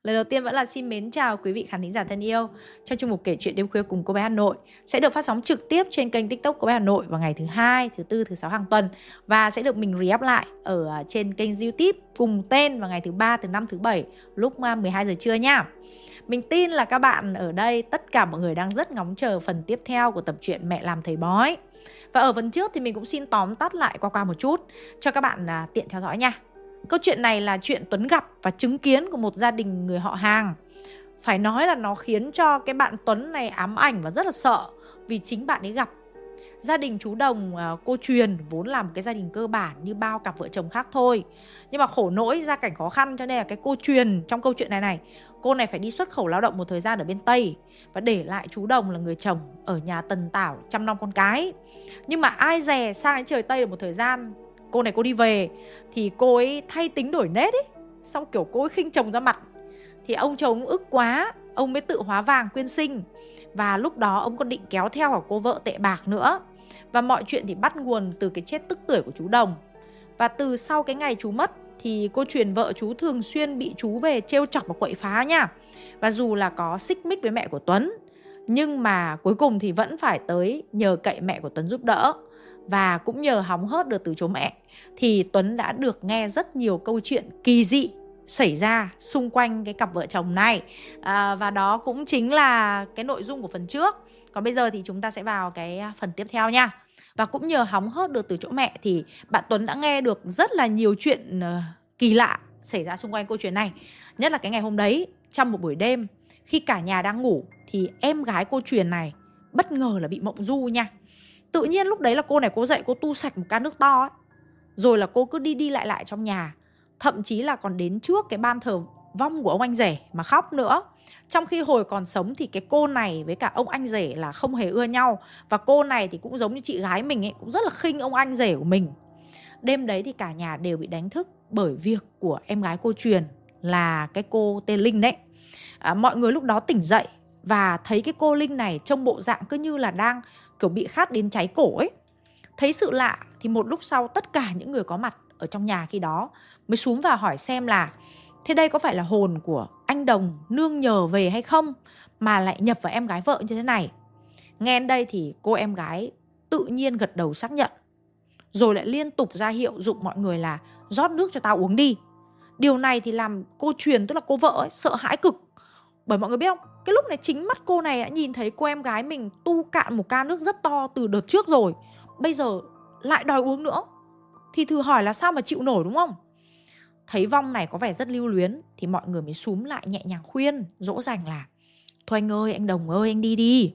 Lời đầu tiên vẫn là xin mến chào quý vị khán thính giả thân yêu. Trong chuyên mục kể chuyện đêm khuya cùng cô bé Hà Nội sẽ được phát sóng trực tiếp trên kênh TikTok cô bé Hà Nội vào ngày thứ Hai, thứ Tư, thứ Sáu hàng tuần, và sẽ được mình re-up lại ở trên kênh YouTube cùng tên vào ngày thứ Ba, thứ Năm, thứ Bảy lúc 12 giờ trưa nha. Mình tin là các bạn ở đây, tất cả mọi người đang rất ngóng chờ phần tiếp theo của tập truyện Mẹ làm thầy bói. Và ở phần trước thì mình cũng xin tóm tắt lại qua một chút cho các bạn tiện theo dõi nha. Câu chuyện này là chuyện Tuấn gặp và chứng kiến của một gia đình người họ hàng. Phải nói là nó khiến cho cái bạn Tuấn này ám ảnh và rất là sợ, vì chính bạn ấy gặp. Gia đình chú Đồng, cô Truyền vốn là một cái gia đình cơ bản như bao cặp vợ chồng khác thôi. Nhưng mà khổ nỗi gia cảnh khó khăn, cho nên là cái cô Truyền trong câu chuyện này cô này phải đi xuất khẩu lao động một thời gian ở bên Tây, và để lại chú Đồng là người chồng ở nhà tần tảo chăm nom con cái. Nhưng mà ai dè sang đến trời Tây được một thời gian, cô đi về thì cô ấy thay tính đổi nết ấy. Xong kiểu cô ấy khinh chồng ra mặt. Thì ông chồng ức quá, ông mới tự hóa vàng quyên sinh. Và lúc đó ông còn định kéo theo cả cô vợ tệ bạc nữa. Và mọi chuyện thì bắt nguồn từ cái chết tức tưởi của chú Đồng. Và từ sau cái ngày chú mất thì cô Truyền vợ chú thường xuyên bị chú về trêu chọc và quậy phá nha. Và dù là có xích mích với mẹ của Tuấn, nhưng mà cuối cùng thì vẫn phải tới nhờ cậy mẹ của Tuấn giúp đỡ. Và cũng nhờ hóng hớt được từ chỗ mẹ thì Tuấn đã được nghe rất nhiều câu chuyện kỳ dị xảy ra xung quanh cái cặp vợ chồng này. Và đó cũng chính là cái nội dung của phần trước. Còn bây giờ thì chúng ta sẽ vào cái phần tiếp theo nha. Và cũng nhờ hóng hớt được từ chỗ mẹ thì bạn Tuấn đã nghe được rất là nhiều chuyện kỳ lạ xảy ra xung quanh câu chuyện này. Nhất là cái ngày hôm đấy, trong một buổi đêm, khi cả nhà đang ngủ thì em gái cô Truyền này bất ngờ là bị mộng du nha. Tự nhiên lúc đấy là cô này cô dậy, cô tu sạch một can nước to ấy. Rồi là cô cứ đi lại trong nhà. Thậm chí là còn đến trước cái ban thờ vong của ông anh rể mà khóc nữa. Trong khi hồi còn sống thì cái cô này với cả ông anh rể là không hề ưa nhau. Và cô này thì cũng giống như chị gái mình ấy, cũng rất là khinh ông anh rể của mình. Đêm đấy thì cả nhà đều bị đánh thức bởi việc của em gái cô Truyền là cái cô tên Linh đấy. Mọi người lúc đó tỉnh dậy và thấy cái cô Linh này trông bộ dạng cứ như là đang kiểu bị khát đến cháy cổ ấy. Thấy sự lạ thì một lúc sau tất cả những người có mặt ở trong nhà khi đó mới xuống vào hỏi xem là thế đây có phải là hồn của anh Đồng nương nhờ về hay không mà lại nhập vào em gái vợ như thế này. Nghe đến đây thì cô em gái tự nhiên gật đầu xác nhận, rồi lại liên tục ra hiệu giục mọi người là rót nước cho tao uống đi. Điều này thì làm cô Truyền, tức là cô vợ ấy, sợ hãi cực. Bởi mọi người biết không, cái lúc này chính mắt cô này đã nhìn thấy cô em gái mình tu cạn một can nước rất to từ đợt trước rồi, bây giờ lại đòi uống nữa. Thì thử hỏi là sao mà chịu nổi, đúng không? Thấy vong này có vẻ rất lưu luyến thì mọi người mới xúm lại nhẹ nhàng khuyên, dỗ dành là thôi anh ơi, anh Đồng ơi, anh đi đi.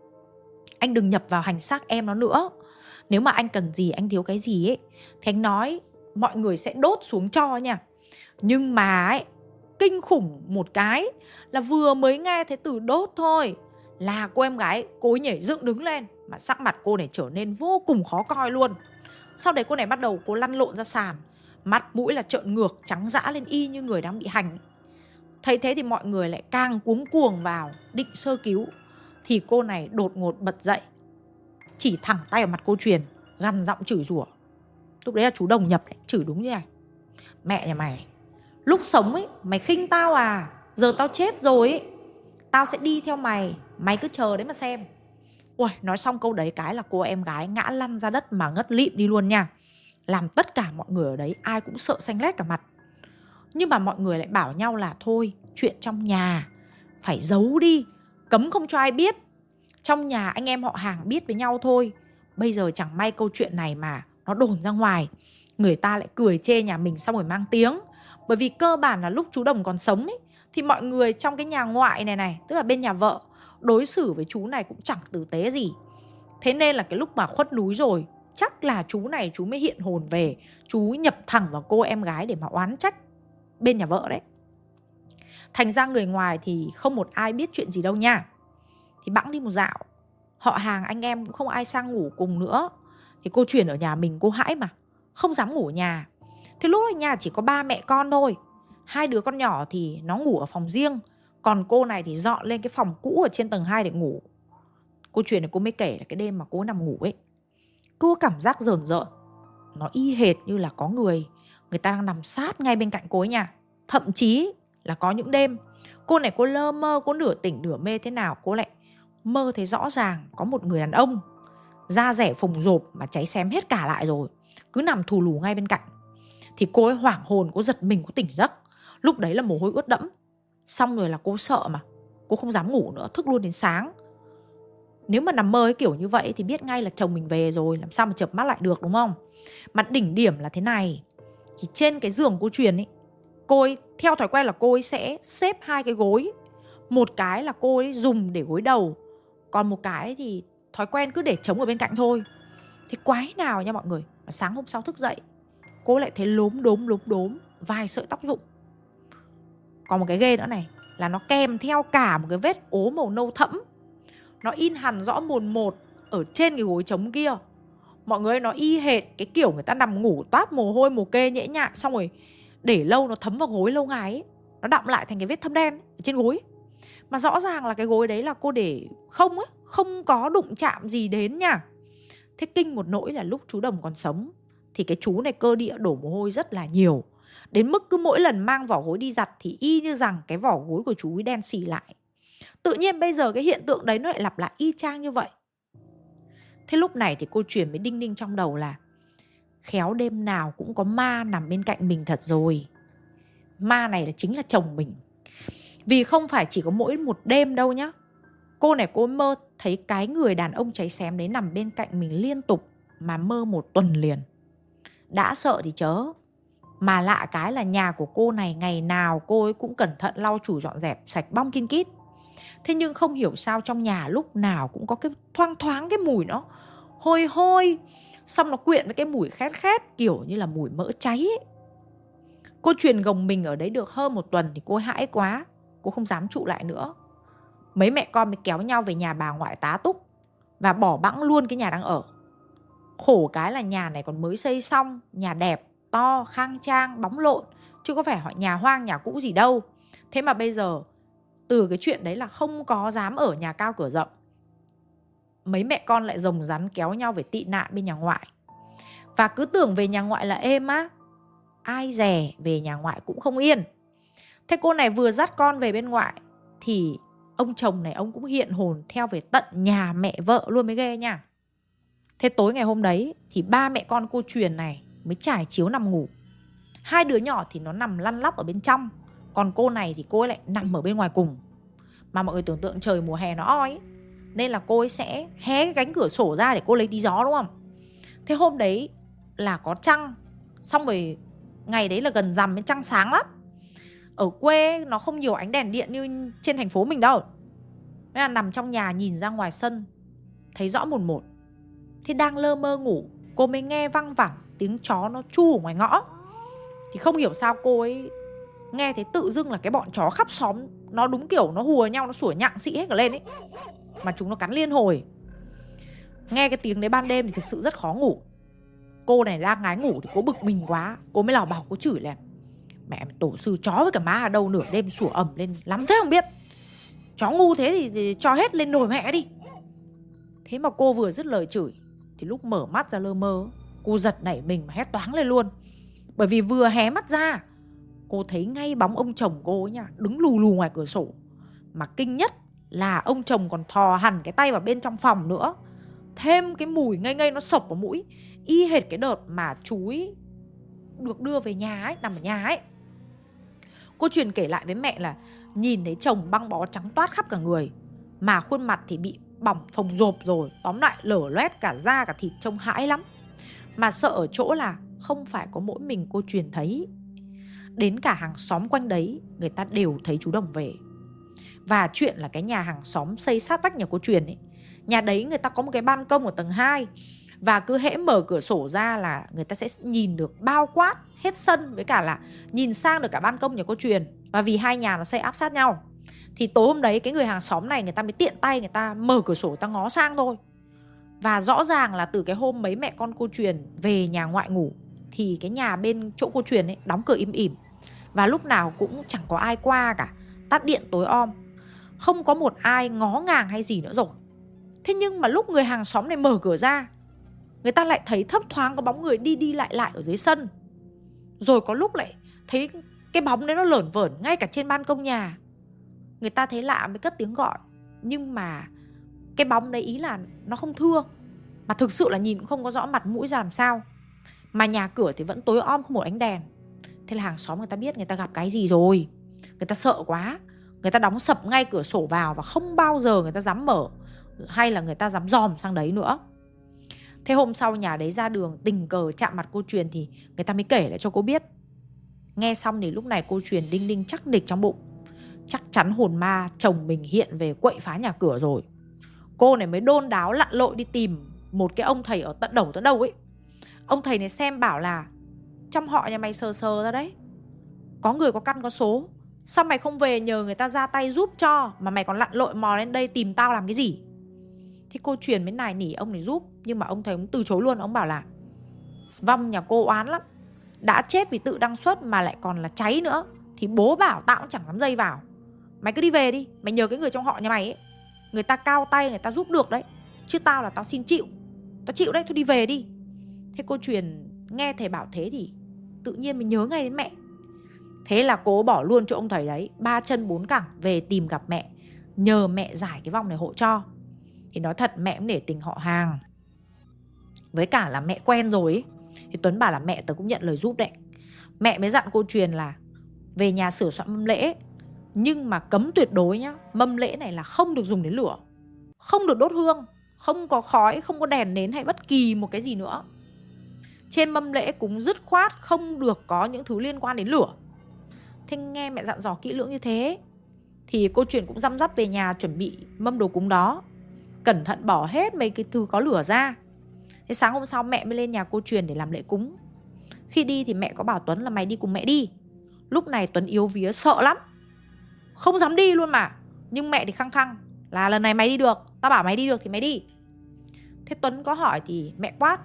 Anh đừng nhập vào hành xác em nó nữa. Nếu mà anh cần gì, anh thiếu cái gì ấy thì anh nói, mọi người sẽ đốt xuống cho nha. Nhưng mà ấy, kinh khủng một cái là vừa mới nghe thấy từ đốt thôi là cô em gái cô ấy nhảy dựng đứng lên, mà sắc mặt cô này trở nên vô cùng khó coi luôn. Sau đấy cô này bắt đầu cô lăn lộn ra sàn, mắt mũi là trợn ngược, trắng dã lên y như người đang bị hành. Thấy thế thì mọi người lại càng cuống cuồng vào định sơ cứu. Thì cô này đột ngột bật dậy, chỉ thẳng tay vào mặt cô Truyền, gằn giọng chửi rủa. Lúc đấy là chú Đồng nhập đấy, chửi đúng như này: mẹ nhà mày, lúc sống ấy mày khinh tao à, giờ tao chết rồi ấy, tao sẽ đi theo mày, mày cứ chờ đấy mà xem. Ui, nói xong câu đấy cái là cô em gái ngã lăn ra đất mà ngất lịm đi luôn nha. Làm tất cả mọi người ở đấy ai cũng sợ xanh lét cả mặt. Nhưng mà mọi người lại bảo nhau là thôi, chuyện trong nhà phải giấu đi, cấm không cho ai biết. Trong nhà anh em họ hàng biết với nhau thôi. Bây giờ chẳng may câu chuyện này mà nó đồn ra ngoài, người ta lại cười chê nhà mình xong rồi mang tiếng. Bởi vì cơ bản là lúc chú Đồng còn sống ấy, thì mọi người trong cái nhà ngoại này, tức là bên nhà vợ, đối xử với chú này cũng chẳng tử tế gì. Thế nên là cái lúc mà khuất núi rồi, chắc là chú này chú mới hiện hồn về, chú nhập thẳng vào cô em gái để mà oán trách bên nhà vợ đấy. Thành ra người ngoài thì không một ai biết chuyện gì đâu nha. Thì bẵng đi một dạo, họ hàng anh em cũng không ai sang ngủ cùng nữa. Thì cô Truyền ở nhà mình, cô hãi mà không dám ngủ nhà. Thế lúc ở nhà chỉ có ba mẹ con thôi. Hai đứa con nhỏ thì nó ngủ ở phòng riêng, còn cô này thì dọn lên cái phòng cũ ở trên tầng 2 để ngủ. Cô Truyền này cô mới kể là cái đêm mà cô nằm ngủ ấy, cô cảm giác rờn rợn. Nó y hệt như là có người ta đang nằm sát ngay bên cạnh cô ấy nha. Thậm chí là có những đêm Cô này cô lơ mơ, cô nửa tỉnh nửa mê thế nào, cô lại mơ thấy rõ ràng có một người đàn ông da rẻ phồng rộp mà cháy xém hết cả lại rồi, cứ nằm thù lù ngay bên cạnh. Thì cô ấy hoảng hồn, cô giật mình, cô tỉnh giấc. Lúc đấy là mồ hôi ướt đẫm. Xong rồi là cô sợ mà, cô không dám ngủ nữa, thức luôn đến sáng. Nếu mà nằm mơ ấy kiểu như vậy thì biết ngay là chồng mình về rồi, làm sao mà chợp mắt lại được, đúng không? Mà đỉnh điểm là thế này. Thì trên cái giường cô truyền ấy, cô ấy theo thói quen là cô ấy sẽ xếp 2 cái gối. Một cái là cô ấy dùng để gối đầu, còn một cái thì thói quen cứ để trống ở bên cạnh thôi. Thế quái nào nha mọi người, mà sáng hôm sau thức dậy, cô lại thấy lốm đốm vài sợi tóc rụng. Còn một cái ghê nữa này, là nó kèm theo cả một cái vết ố màu nâu thẫm. Nó in hẳn rõ mồn một ở trên cái gối trống kia. Mọi người ơi, nó y hệt cái kiểu người ta nằm ngủ toát mồ hôi mồ kê nhễ nhại, xong rồi để lâu nó thấm vào gối lâu ngày ấy, nó đọng lại thành cái vết thâm đen ở trên gối. Mà rõ ràng là cái gối đấy là cô để không á, không có đụng chạm gì đến nha. Thế kinh một nỗi là lúc chú Đồng còn sống thì cái chú này cơ địa đổ mồ hôi rất là nhiều, đến mức cứ mỗi lần mang vỏ gối đi giặt thì y như rằng cái vỏ gối của chú ấy đen xì lại. Tự nhiên bây giờ cái hiện tượng đấy nó lại lặp lại y chang như vậy. Thế lúc này thì cô Truyền mới đinh ninh trong đầu là khéo đêm nào cũng có ma nằm bên cạnh mình thật rồi. Ma này là chính là chồng mình. Vì không phải chỉ có mỗi một đêm đâu nhá. Cô này cô mơ thấy cái người đàn ông cháy xém đấy nằm bên cạnh mình liên tục, mà mơ 1 tuần liền. Đã sợ thì chớ. Mà lạ cái là nhà của cô này ngày nào cô ấy cũng cẩn thận lau chùi dọn dẹp sạch bong kin kít. Thế nhưng không hiểu sao trong nhà lúc nào cũng có cái thoang thoáng cái mùi nó hôi hôi, xong nó quyện với cái mùi khét khét kiểu như là mùi mỡ cháy ấy. Cô Truyền gồng mình ở đấy được hơn 1 tuần thì cô hãi quá, cô không dám trụ lại nữa. Mấy mẹ con mới kéo nhau về nhà bà ngoại tá túc và bỏ bẵng luôn cái nhà đang ở. Khổ cái là nhà này còn mới xây xong, nhà đẹp, to, khang trang, bóng lộn, chứ có phải họ nhà hoang nhà cũ gì đâu. Thế mà bây giờ từ cái chuyện đấy là không có dám ở nhà cao cửa rộng, mấy mẹ con lại rồng rắn kéo nhau về tị nạn bên nhà ngoại. Và cứ tưởng về nhà ngoại là êm á, ai dè về nhà ngoại cũng không yên. Thế cô này vừa dắt con về bên ngoại thì ông chồng này ông cũng hiện hồn theo về tận nhà mẹ vợ luôn mới ghê nha. Thế tối ngày hôm đấy thì 3 mẹ con cô Truyền này mới trải chiếu nằm ngủ. 2 đứa nhỏ thì nó nằm lăn lóc ở bên trong, còn cô này thì cô ấy lại nằm ở bên ngoài cùng. Mà mọi người tưởng tượng trời mùa hè nó oi ấy, nên là cô ấy sẽ hé cái cánh cửa sổ ra để cô lấy tí gió, đúng không? Thế hôm đấy là có trăng, xong rồi ngày đấy là gần rằm nên trăng sáng lắm. Ở quê nó không nhiều ánh đèn điện như trên thành phố mình đâu. Nên là nằm trong nhà nhìn ra ngoài sân thấy rõ mồn một. Thế đang lơ mơ ngủ, cô mới nghe văng vẳng tiếng chó nó chu ở ngoài ngõ. Thì không hiểu sao cô ấy nghe thấy tự dưng là cái bọn chó khắp xóm nó đúng kiểu nó hùa nhau, nó sủa nhặng xị hết cả lên ấy. Mà chúng nó cắn liên hồi. Nghe cái tiếng đấy ban đêm thì thực sự rất khó ngủ. Cô này đang ngái ngủ thì cô bực mình quá, cô mới lào bảo, cô chửi là mẹ tổ sư chó với cả má ở đâu nửa đêm sủa ầm lên lắm thế không biết. Chó ngu thế thì cho hết lên nồi mẹ đi. Thế mà cô vừa dứt lời chửi thì lúc mở mắt ra lơ mơ, cô giật nảy mình mà hét toáng lên luôn. Bởi vì vừa hé mắt ra, cô thấy ngay bóng ông chồng cô ấy nha, đứng lù lù ngoài cửa sổ. Mà kinh nhất là ông chồng còn thò hẳn cái tay vào bên trong phòng nữa. Thêm cái mùi ngây ngây nó sộc vào mũi, y hệt cái đợt mà chú ấy được đưa về nhà ấy, nằm ở nhà ấy. Cô Truyền kể lại với mẹ là nhìn thấy chồng băng bó trắng toát khắp cả người, mà khuôn mặt thì bị bỏng phồng rộp rồi, tóm lại lở loét cả da cả thịt, trông hãi lắm. Mà sợ ở chỗ là không phải có mỗi mình cô Truyền thấy, đến cả hàng xóm quanh đấy người ta đều thấy chú Đồng về. Và chuyện là cái nhà hàng xóm xây sát vách nhà cô Truyền ấy, nhà đấy người ta có một cái ban công ở tầng 2, và cứ hễ mở cửa sổ ra là người ta sẽ nhìn được bao quát hết sân, với cả là nhìn sang được cả ban công nhà cô Truyền. Và vì hai nhà nó xây áp sát nhau, thì tối hôm đấy cái người hàng xóm này người ta mới tiện tay người ta mở cửa sổ người ta ngó sang thôi. Và rõ ràng là từ cái hôm mấy mẹ con cô Truyền về nhà ngoại ngủ thì cái nhà bên chỗ cô Truyền ấy đóng cửa im ỉm, và lúc nào cũng chẳng có ai qua cả, tắt điện tối om, không có một ai ngó ngàng hay gì nữa rồi. Thế nhưng mà lúc người hàng xóm này mở cửa ra, người ta lại thấy thấp thoáng có bóng người đi đi lại lại ở dưới sân. Rồi có lúc lại thấy cái bóng đấy nó lởn vởn ngay cả trên ban công nhà. Người ta thấy lạ mới cất tiếng gọi. Nhưng mà cái bóng đấy ý là nó không thưa, mà thực sự là nhìn cũng không có rõ mặt mũi ra làm sao. Mà nhà cửa thì vẫn tối om không một ánh đèn. Thế là hàng xóm người ta biết người ta gặp cái gì rồi. Người ta sợ quá, người ta đóng sập ngay cửa sổ vào, và không bao giờ người ta dám mở hay là người ta dám dòm sang đấy nữa. Thế hôm sau nhà đấy ra đường tình cờ chạm mặt cô Truyền thì người ta mới kể lại cho cô biết. Nghe xong thì lúc này cô Truyền đinh đinh chắc nịch trong bụng. Chắc chắn hồn ma chồng mình hiện về quậy phá nhà cửa rồi. Cô này mới đôn đáo lặn lội đi tìm một cái ông thầy ở tận đầu ấy. Ông thầy này xem bảo là trong họ nhà mày sờ sờ ra đấy, có người có căn có số, sao mày không về nhờ người ta ra tay giúp cho, mà mày còn lặn lội mò lên đây tìm tao làm cái gì? Thì cô Truyền mới nài nỉ ông này giúp. Nhưng mà ông thầy cũng từ chối luôn. Ông bảo là vong nhà cô oán lắm, đã chết vì tự đăng xuất mà lại còn là cháy nữa, thì bố bảo tao cũng chẳng dám dây vào. Mày cứ đi về đi, mày nhờ cái người trong họ nhà mày ấy, người ta cao tay người ta giúp được đấy, chứ tao là tao xin chịu. Tao chịu đấy, thôi đi về đi. Thế cô Truyền nghe thầy bảo thế thì tự nhiên mình nhớ ngay đến mẹ. Thế là cố bỏ luôn chỗ ông thầy đấy, 3 chân 4 cẳng về tìm gặp mẹ, nhờ mẹ giải cái vong này hộ cho. Thì nói thật mẹ cũng để tình họ hàng, với cả là mẹ quen rồi ấy. Thì Tuấn bảo là mẹ tớ cũng nhận lời giúp đấy. Mẹ mới dặn cô Truyền là về nhà sửa soạn mâm lễ, nhưng mà cấm tuyệt đối nhá, mâm lễ này là không được dùng đến lửa, không được đốt hương, không có khói, không có đèn nến hay bất kỳ một cái gì nữa. Trên mâm lễ cúng dứt khoát không được có những thứ liên quan đến lửa. Thế nghe mẹ dặn dò kỹ lưỡng như thế thì cô Truyền cũng răm rắp về nhà chuẩn bị mâm đồ cúng đó, cẩn thận bỏ hết mấy cái thứ có lửa ra. Thế sáng hôm sau mẹ mới lên nhà cô Truyền để làm lễ cúng. Khi đi thì mẹ có bảo Tuấn là mày đi cùng mẹ đi. Lúc này Tuấn yếu vía sợ lắm, không dám đi luôn mà. Nhưng mẹ thì khăng khăng là lần này mày đi được, tao bảo mày đi được thì mày đi. Thế Tuấn có hỏi thì mẹ quát: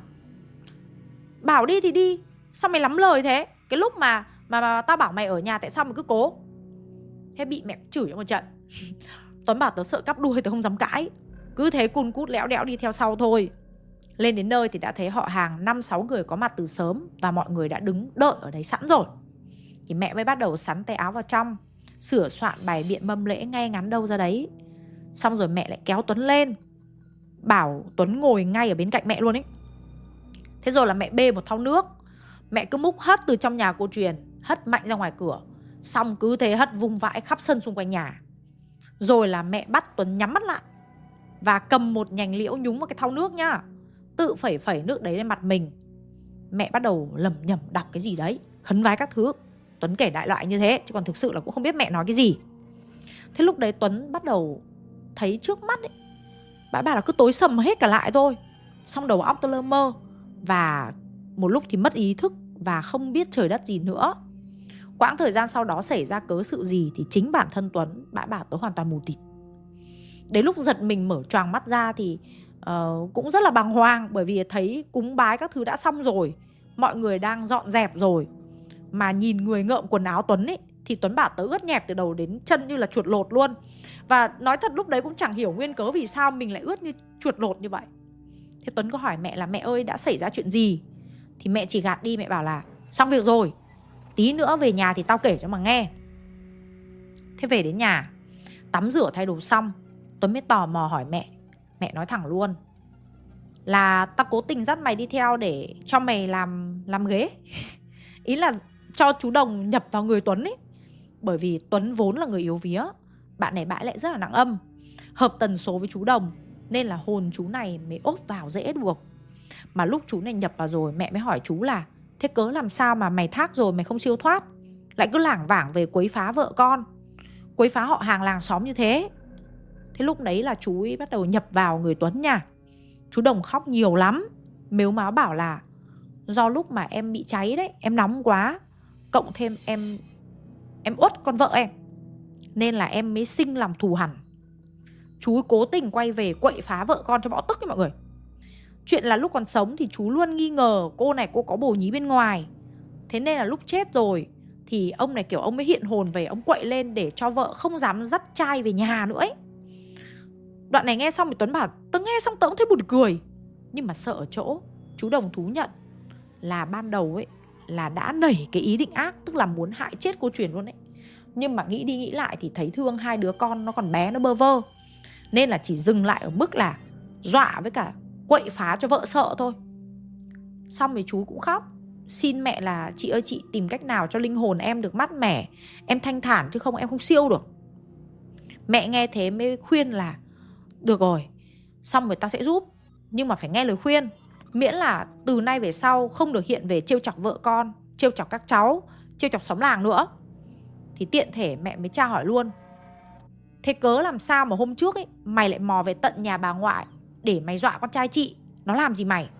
bảo đi thì đi, sao mày lắm lời thế? Cái lúc mà tao bảo mày ở nhà tại sao mày cứ cố? Thế bị mẹ chửi cho một trận. Tuấn bảo tớ sợ cắp đuôi, tớ không dám cãi, cứ thế cùn cút léo đẽo đi theo sau thôi. Lên đến nơi thì đã thấy họ hàng 5-6 người có mặt từ sớm, và mọi người đã đứng đợi ở đấy sẵn rồi. Thì mẹ mới bắt đầu sắn tay áo vào trong, sửa soạn bày biện mâm lễ ngay ngắn đâu ra đấy. Xong rồi mẹ lại kéo Tuấn lên, bảo Tuấn ngồi ngay ở bên cạnh mẹ luôn ấy. Thế rồi là mẹ bê một thau nước, mẹ cứ múc hất từ trong nhà cô Truyền, hất mạnh ra ngoài cửa, xong cứ thế hất vung vãi khắp sân xung quanh nhà. Rồi là mẹ bắt Tuấn nhắm mắt lại và cầm một nhành liễu nhúng vào cái thau nước nhá, tự phẩy nước đấy lên mặt mình. Mẹ bắt đầu lẩm nhẩm đọc cái gì đấy, khấn vái các thứ. Tuấn kể đại loại như thế, chứ còn thực sự là cũng không biết mẹ nói cái gì. Thế lúc đấy Tuấn bắt đầu thấy trước mắt ấy, bà là cứ tối sầm hết cả lại thôi. Xong đầu óc tôi lơ mơ, và một lúc thì mất ý thức và không biết trời đất gì nữa. Quãng thời gian sau đó xảy ra cớ sự gì thì chính bản thân Tuấn bảo tớ hoàn toàn mù tịt. Đến lúc giật mình mở choàng mắt ra thì cũng rất là bàng hoàng, bởi vì thấy cúng bái các thứ đã xong rồi, mọi người đang dọn dẹp rồi. Mà nhìn người ngợm quần áo Tuấn ấy, thì Tuấn bảo tớ ướt nhẹp từ đầu đến chân như là chuột lột luôn. Và nói thật lúc đấy cũng chẳng hiểu nguyên cớ vì sao mình lại ướt như chuột lột như vậy. Thế Tuấn có hỏi mẹ là mẹ ơi đã xảy ra chuyện gì? Thì mẹ chỉ gạt đi, mẹ bảo là xong việc rồi, tí nữa về nhà thì tao kể cho mà nghe. Thế về đến nhà, tắm rửa thay đồ xong, Tuấn mới tò mò hỏi mẹ. Mẹ nói thẳng luôn là tao cố tình dắt mày đi theo để cho mày làm ghế. Ý là cho chú Đồng nhập vào người Tuấn ấy. Bởi vì Tuấn vốn là người yếu vía, bạn này bãi lại rất là nặng âm, hợp tần số với chú Đồng, nên là hồn chú này mới ốp vào dễ được. Mà lúc chú này nhập vào rồi, mẹ mới hỏi chú là thế cớ làm sao mà mày thác rồi mày không siêu thoát, lại cứ lảng vảng về quấy phá vợ con, quấy phá họ hàng làng xóm như thế. Thế lúc đấy là chú ấy bắt đầu nhập vào người Tuấn nha. Chú Đồng khóc nhiều lắm, mếu máo bảo là do lúc mà em bị cháy đấy, em nóng quá, cộng thêm em uất con vợ em, nên là em mới sinh lòng thù hằn. Chú ấy cố tình quay về quậy phá vợ con cho bỏ tức ấy mọi người. Chuyện là lúc còn sống thì chú luôn nghi ngờ cô này cô có bồ nhí bên ngoài. Thế nên là lúc chết rồi thì ông này kiểu ông mới hiện hồn về, ông quậy lên để cho vợ không dám dắt trai về nhà nữa ấy. Đoạn này nghe xong thì Tuấn bảo tớ nghe xong tớ cũng thấy buồn cười. Nhưng mà sợ ở chỗ chú Đồng thú nhận là ban đầu ấy là đã nảy cái ý định ác, tức là muốn hại chết cô Truyền luôn ấy. Nhưng mà nghĩ đi nghĩ lại thì thấy thương hai đứa con nó còn bé, nó bơ vơ, nên là chỉ dừng lại ở mức là dọa với cả quậy phá cho vợ sợ thôi. Xong thì chú cũng khóc, xin mẹ là chị ơi chị tìm cách nào cho linh hồn em được mát mẻ, em thanh thản, chứ không em không siêu được. Mẹ nghe thế mới khuyên là được rồi, xong rồi tao sẽ giúp, nhưng mà phải nghe lời khuyên. Miễn là từ nay về sau không được hiện về trêu chọc vợ con, trêu chọc các cháu, trêu chọc xóm làng nữa. Thì tiện thể mẹ mới tra hỏi luôn: thế cớ làm sao mà hôm trước ấy mày lại mò về tận nhà bà ngoại để mày dọa con trai chị? Nó làm gì mày?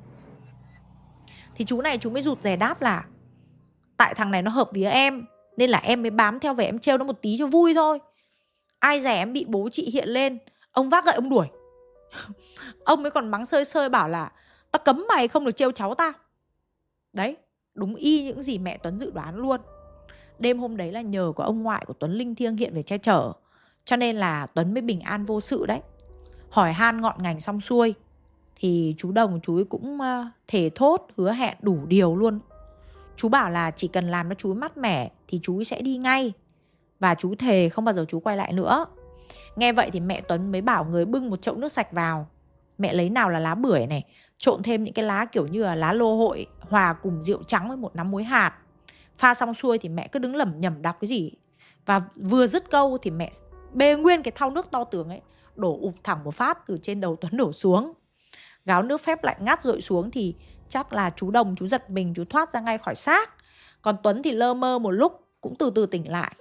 Thì chú này chú mới rụt rè đáp là tại thằng này nó hợp vía em, nên là em mới bám theo về em trêu nó một tí cho vui thôi. Ai dè em bị bố chị hiện lên, ông vác gậy ông đuổi. Ông mới còn mắng sơi sơi bảo là tao cấm mày không được trêu cháu tao. Đấy, đúng y những gì mẹ Tuấn dự đoán luôn. Đêm hôm đấy là nhờ có ông ngoại của Tuấn linh thiêng hiện về che chở, cho nên là Tuấn mới bình an vô sự đấy. Hỏi han ngọn ngành xong xuôi thì chú Đồng chú ấy cũng thề thốt hứa hẹn đủ điều luôn. Chú bảo là chỉ cần làm cho chú ấy mát mẻ thì chú ấy sẽ đi ngay, và chú thề không bao giờ chú quay lại nữa. Nghe vậy thì mẹ Tuấn mới bảo người bưng một chậu nước sạch vào. Mẹ lấy nào là lá bưởi này, trộn thêm những cái lá kiểu như là lá lô hội, hòa cùng rượu trắng với một nắm muối hạt. Pha xong xuôi thì mẹ cứ đứng lẩm nhẩm đọc cái gì, và vừa dứt câu thì mẹ bê nguyên cái thau nước to tướng ấy đổ ụp thẳng một phát từ trên đầu Tuấn đổ xuống. Gáo nước phép lạnh ngắt rội xuống thì chắc là chú Đồng chú giật mình, chú thoát ra ngay khỏi xác. Còn Tuấn thì lơ mơ một lúc cũng từ từ tỉnh lại.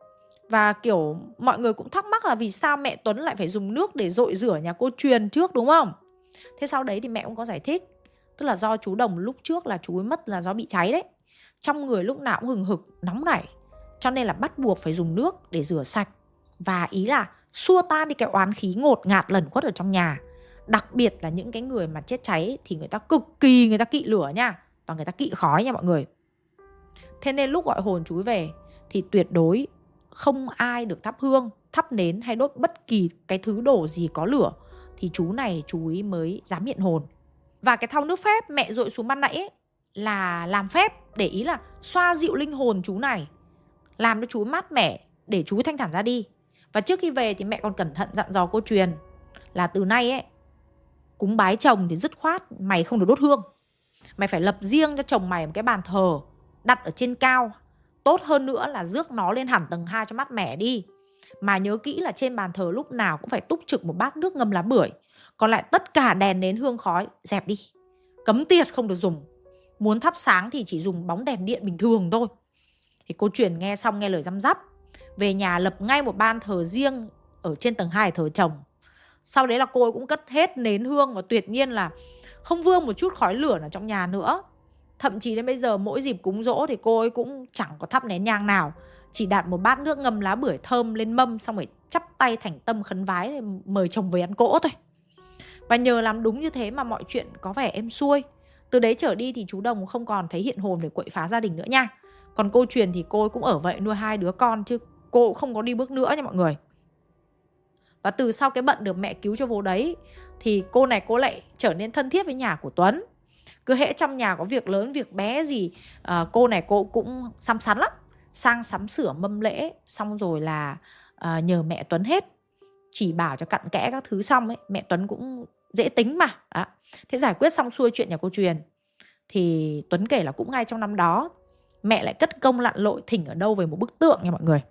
Và kiểu mọi người cũng thắc mắc là vì sao mẹ Tuấn lại phải dùng nước để dội rửa nhà cô Truyền trước, đúng không? Thế sau đấy thì mẹ cũng có giải thích. Tức là do chú Đồng lúc trước là chú ấy mất là do bị cháy đấy. Trong người lúc nào cũng hừng hực, nóng nảy, cho nên là bắt buộc phải dùng nước để rửa sạch. Và ý là xua tan đi cái oán khí ngột ngạt lẩn khuất ở trong nhà. Đặc biệt là những cái người mà chết cháy thì người ta cực kỳ, người ta kỵ lửa nha, và người ta kỵ khói nha mọi người. Thế nên lúc gọi hồn chú ấy về thì tuyệt đối không ai được thắp hương, thắp nến hay đốt bất kỳ cái thứ đồ gì có lửa, thì chú này chú ấy mới dám hiện hồn. Và cái thau nước phép mẹ dội xuống ban nãy ấy, là làm phép để ý là xoa dịu linh hồn chú này, làm cho chú mát mẻ để chú thanh thản ra đi. Và trước khi về thì mẹ còn cẩn thận dặn dò cô Truyền là từ nay ấy, cúng bái chồng thì dứt khoát mày không được đốt hương. Mày phải lập riêng cho chồng mày một cái bàn thờ, đặt ở trên cao. Tốt hơn nữa là rước nó lên hẳn tầng 2 cho mát mẻ đi. Mà nhớ kỹ là trên bàn thờ lúc nào cũng phải túc trực một bát nước ngâm lá bưởi. Còn lại tất cả đèn nến hương khói dẹp đi, cấm tiệt không được dùng. Muốn thắp sáng thì chỉ dùng bóng đèn điện bình thường thôi. Thì cô Truyền nghe xong nghe lời răm rắp, về nhà lập ngay một ban thờ riêng ở trên tầng 2 thờ chồng. Sau đấy là cô ấy cũng cất hết nến hương, và tuyệt nhiên là không vương một chút khói lửa nào trong nhà nữa. Thậm chí đến bây giờ mỗi dịp cúng giỗ thì cô ấy cũng chẳng có thắp nén nhang nào, chỉ đặt một bát nước ngâm lá bưởi thơm lên mâm, xong rồi chắp tay thành tâm khấn vái để mời chồng về ăn cỗ thôi. Và nhờ làm đúng như thế mà mọi chuyện có vẻ êm xuôi. Từ đấy trở đi thì chú Đồng không còn thấy hiện hồn để quậy phá gia đình nữa nha. Còn cô Truyền thì cô ấy cũng ở vậy nuôi 2 đứa con, chứ cô cũng không có đi bước nữa nha mọi người. Và từ sau cái bận được mẹ cứu cho vô đấy thì cô này cô lại trở nên thân thiết với nhà của Tuấn. Cứ hễ trong nhà có việc lớn việc bé gì, cô này cô cũng xăm xắn lắm, sang sắm sửa mâm lễ, xong rồi là nhờ mẹ Tuấn hết. Chỉ bảo cho cặn kẽ các thứ xong ấy, mẹ Tuấn cũng dễ tính mà. Đó. Thế giải quyết xong xuôi chuyện nhà cô Truyền thì Tuấn kể là cũng ngay trong năm đó mẹ lại cất công lặn lội thỉnh ở đâu về một bức tượng nha mọi người.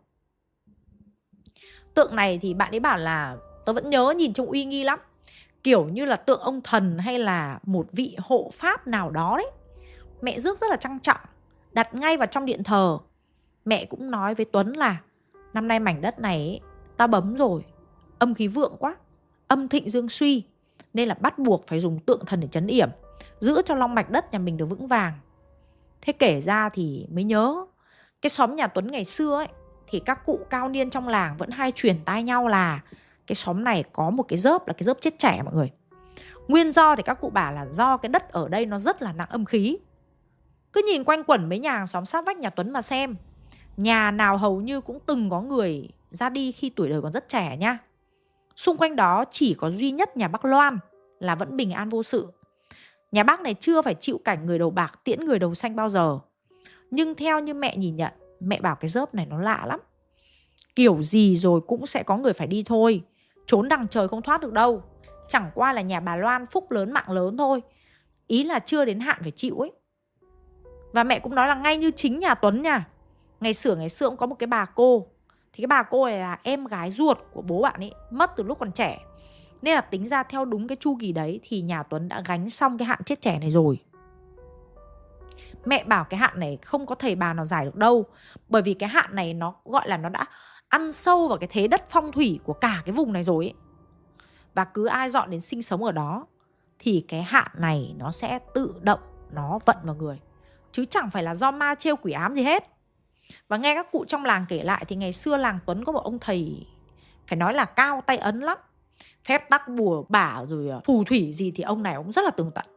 Tượng này thì bạn ấy bảo là tớ vẫn nhớ nhìn trông uy nghi lắm, kiểu như là tượng ông thần hay là một vị hộ pháp nào đó đấy. Mẹ rước rất là trang trọng, đặt ngay vào trong điện thờ. Mẹ cũng nói với Tuấn là năm nay mảnh đất này ấy, ta bấm rồi, âm khí vượng quá, âm thịnh dương suy, nên là bắt buộc phải dùng tượng thần để trấn yểm, giữ cho long mạch đất nhà mình được vững vàng. Thế kể ra thì mới nhớ, cái xóm nhà Tuấn ngày xưa ấy, thì các cụ cao niên trong làng vẫn hay truyền tai nhau là cái xóm này có một cái dớp là cái dớp chết trẻ mọi người. Nguyên do thì các cụ bảo là do cái đất ở đây nó rất là nặng âm khí. Cứ nhìn quanh quẩn mấy nhà hàng xóm sát vách nhà Tuấn mà xem, nhà nào hầu như cũng từng có người ra đi khi tuổi đời còn rất trẻ nha. Xung quanh đó chỉ có duy nhất nhà bác Loan là vẫn bình an vô sự. Nhà bác này chưa phải chịu cảnh người đầu bạc tiễn người đầu xanh bao giờ. Nhưng theo như mẹ nhìn nhận, mẹ bảo cái dớp này nó lạ lắm. Kiểu gì rồi cũng sẽ có người phải đi thôi. Trốn đằng trời không thoát được đâu. Chẳng qua là nhà bà Loan phúc lớn mạng lớn thôi. Ý là chưa đến hạn phải chịu ấy. Và mẹ cũng nói là ngay như chính nhà Tuấn nha. Ngày xưa cũng có một cái bà cô. Thì cái bà cô này là em gái ruột của bố bạn ấy, mất từ lúc còn trẻ. Nên là tính ra theo đúng cái chu kỳ đấy thì nhà Tuấn đã gánh xong cái hạn chết trẻ này rồi. Mẹ bảo cái hạn này không có thầy bà nào giải được đâu. Bởi vì cái hạn này nó gọi là nó đã ăn sâu vào cái thế đất phong thủy của cả cái vùng này rồi ấy. Và cứ ai dọn đến sinh sống ở đó thì cái hạn này nó sẽ tự động nó vận vào người, chứ chẳng phải là do ma trêu quỷ ám gì hết. Và nghe các cụ trong làng kể lại thì ngày xưa làng Tuấn có một ông thầy phải nói là cao tay ấn lắm. Phép tắc bùa bả rồi phù thủy gì thì ông này cũng rất là tường tận.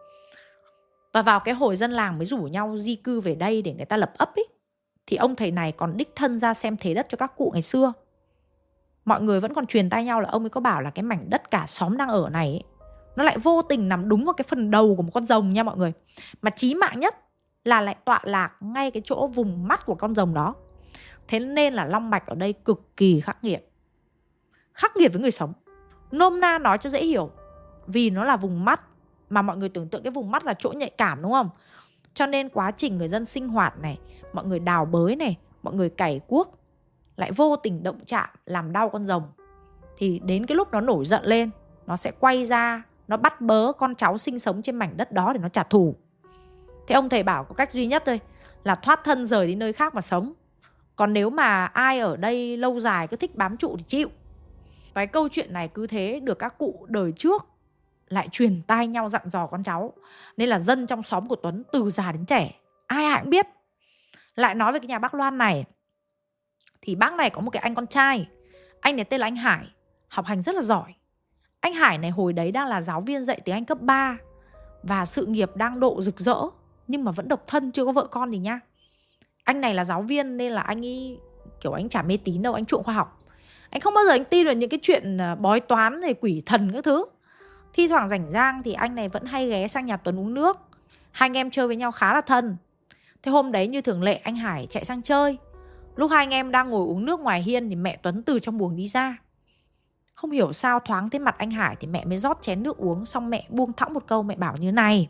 Và vào cái hồi dân làng mới rủ nhau di cư về đây để người ta lập ấp ấy, thì ông thầy này còn đích thân ra xem thế đất cho các cụ ngày xưa. Mọi người vẫn còn truyền tai nhau là ông ấy có bảo là cái mảnh đất cả xóm đang ở này ấy, nó lại vô tình nằm đúng vào cái phần đầu của một con rồng nha mọi người. Mà chí mạng nhất là lại tọa lạc ngay cái chỗ vùng mắt của con rồng đó. Thế nên là long mạch ở đây cực kỳ khắc nghiệt. Khắc nghiệt với người sống. Nôm na nói cho dễ hiểu, vì nó là vùng mắt. Mà mọi người tưởng tượng cái vùng mắt là chỗ nhạy cảm đúng không? Cho nên quá trình người dân sinh hoạt này, mọi người đào bới này, mọi người cày cuốc, lại vô tình động chạm làm đau con rồng. Thì đến cái lúc nó nổi giận lên, nó sẽ quay ra, nó bắt bớ con cháu sinh sống trên mảnh đất đó để nó trả thù. Thế ông thầy bảo có cách duy nhất thôi, là thoát thân rời đi nơi khác mà sống. Còn nếu mà ai ở đây lâu dài cứ thích bám trụ thì chịu. Và cái câu chuyện này cứ thế được các cụ đời trước lại truyền tai nhau dặn dò con cháu. Nên là dân trong xóm của Tuấn từ già đến trẻ ai cũng biết. Lại nói về cái nhà bác Loan này, thì bác này có một cái anh con trai. Anh này tên là anh Hải, học hành rất là giỏi. Anh Hải này hồi đấy đang là giáo viên dạy tiếng Anh cấp 3 và sự nghiệp đang độ rực rỡ, nhưng mà vẫn độc thân, chưa có vợ con gì nha. Anh này là giáo viên nên là anh ấy kiểu anh chả mê tín đâu, anh chuộng khoa học. Anh không bao giờ anh tin vào những cái chuyện bói toán rồi quỷ thần các thứ. Thi thoảng rảnh rang thì anh này vẫn hay ghé sang nhà Tuấn uống nước. Hai anh em chơi với nhau khá là thân. Thế hôm đấy như thường lệ anh Hải chạy sang chơi. Lúc hai anh em đang ngồi uống nước ngoài hiên thì mẹ Tuấn từ trong buồng đi ra. Không hiểu sao thoáng thấy mặt anh Hải thì mẹ mới rót chén nước uống. Xong mẹ buông thõng một câu, mẹ bảo như này.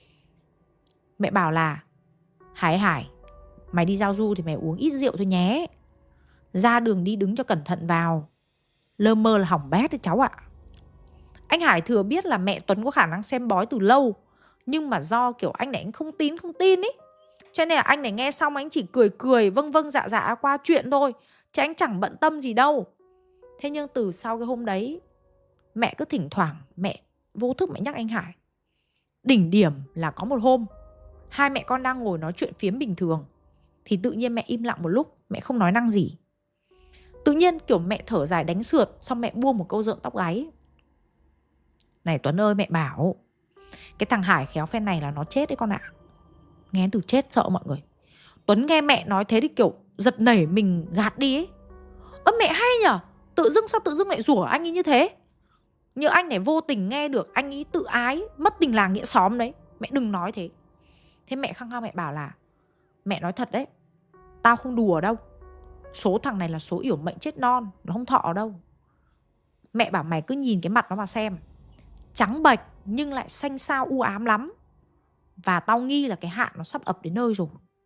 Mẹ bảo là Hải, mày đi giao du thì mày uống ít rượu thôi nhé. Ra đường đi đứng cho cẩn thận vào, lơ mơ là hỏng bét đấy cháu ạ. Anh Hải thừa biết là mẹ Tuấn có khả năng xem bói từ lâu, nhưng mà do kiểu anh này anh không tin ý, cho nên là anh này nghe xong anh chỉ cười vâng dạ qua chuyện thôi, chứ anh chẳng bận tâm gì đâu. Thế nhưng từ sau cái hôm đấy, mẹ cứ thỉnh thoảng mẹ vô thức mẹ nhắc anh Hải. Đỉnh điểm là có một hôm hai mẹ con đang ngồi nói chuyện phiếm bình thường, thì tự nhiên mẹ im lặng một lúc, mẹ không nói năng gì. Tự nhiên kiểu mẹ thở dài đánh sượt, xong mẹ buông một câu rợn tóc gáy. Này Tuấn ơi, mẹ bảo cái thằng Hải khéo phen này là nó chết đấy con ạ. Nghe từ chết sợ mọi người. Tuấn nghe mẹ nói thế thì kiểu giật nảy mình gạt đi ấy. Mẹ hay nhở, sao tự dưng lại rủa anh ấy như thế. Như anh này vô tình nghe được anh ấy tự ái, mất tình làng nghĩa xóm đấy. Mẹ đừng nói thế. Thế mẹ khăng khăng mẹ bảo là mẹ nói thật đấy, tao không đùa đâu. Số thằng này là số yểu mệnh chết non, nó không thọ đâu. Mẹ bảo mày cứ nhìn cái mặt nó mà xem, trắng bệch nhưng lại xanh xao u ám lắm. Và tao nghi là cái hạn nó sắp ập đến nơi rồi.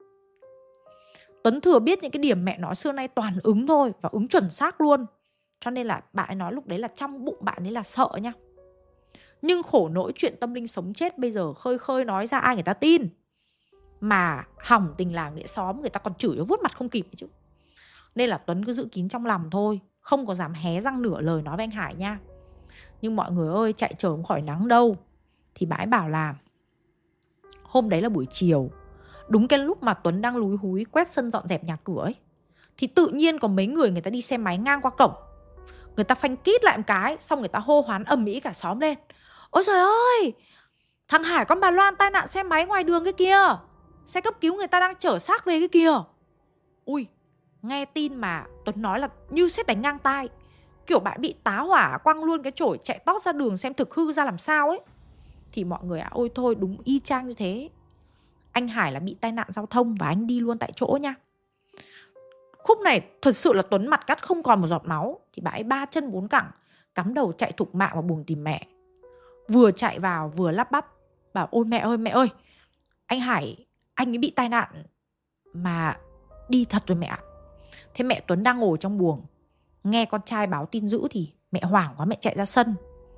Tuấn thừa biết những cái điểm mẹ nói xưa nay toàn ứng thôi, và ứng chuẩn xác luôn. Cho nên là bạn ấy nói lúc đấy là trong bụng bạn ấy là sợ nha. Nhưng khổ nỗi chuyện tâm linh sống chết bây giờ khơi nói ra ai người ta tin. Mà hỏng tình làng nghĩa xóm, người ta còn chửi nó vuốt mặt không kịp chứ. Nên là Tuấn cứ giữ kín trong lòng thôi, không có dám hé răng nửa lời nói với anh Hải nha. Nhưng mọi người ơi, chạy trời không khỏi nắng đâu. Thì bà ấy bảo là hôm đấy là buổi chiều, đúng cái lúc mà Tuấn đang lúi húi quét sân dọn dẹp nhà cửa ấy, thì tự nhiên có mấy người ta đi xe máy ngang qua cổng. Người ta phanh kít lại một cái, xong người ta hô hoán ầm ĩ cả xóm lên. Ôi trời ơi, thằng Hải con bà Loan tai nạn xe máy ngoài đường cái kia, xe cấp cứu người ta đang chở xác về cái kia. Ui, nghe tin mà Tuấn nói là như sét đánh ngang tai. Kiểu bạn bị tá hỏa, quăng luôn cái chổi chạy tót ra đường xem thực hư ra làm sao ấy. Thì mọi người ôi thôi, đúng y chang như thế. Anh Hải là bị tai nạn giao thông và anh đi luôn tại chỗ nha. Khúc này thật sự là Tuấn mặt cắt không còn một giọt máu. Thì bà ấy ba chân bốn cẳng, cắm đầu chạy thục mạng vào buồng tìm mẹ. Vừa chạy vào vừa lắp bắp bảo: ôi mẹ ơi, anh Hải, anh ấy bị tai nạn mà đi thật rồi mẹ ạ. Thế mẹ Tuấn đang ngồi trong buồng, nghe con trai báo tin dữ thì mẹ hoảng quá, mẹ chạy ra sân.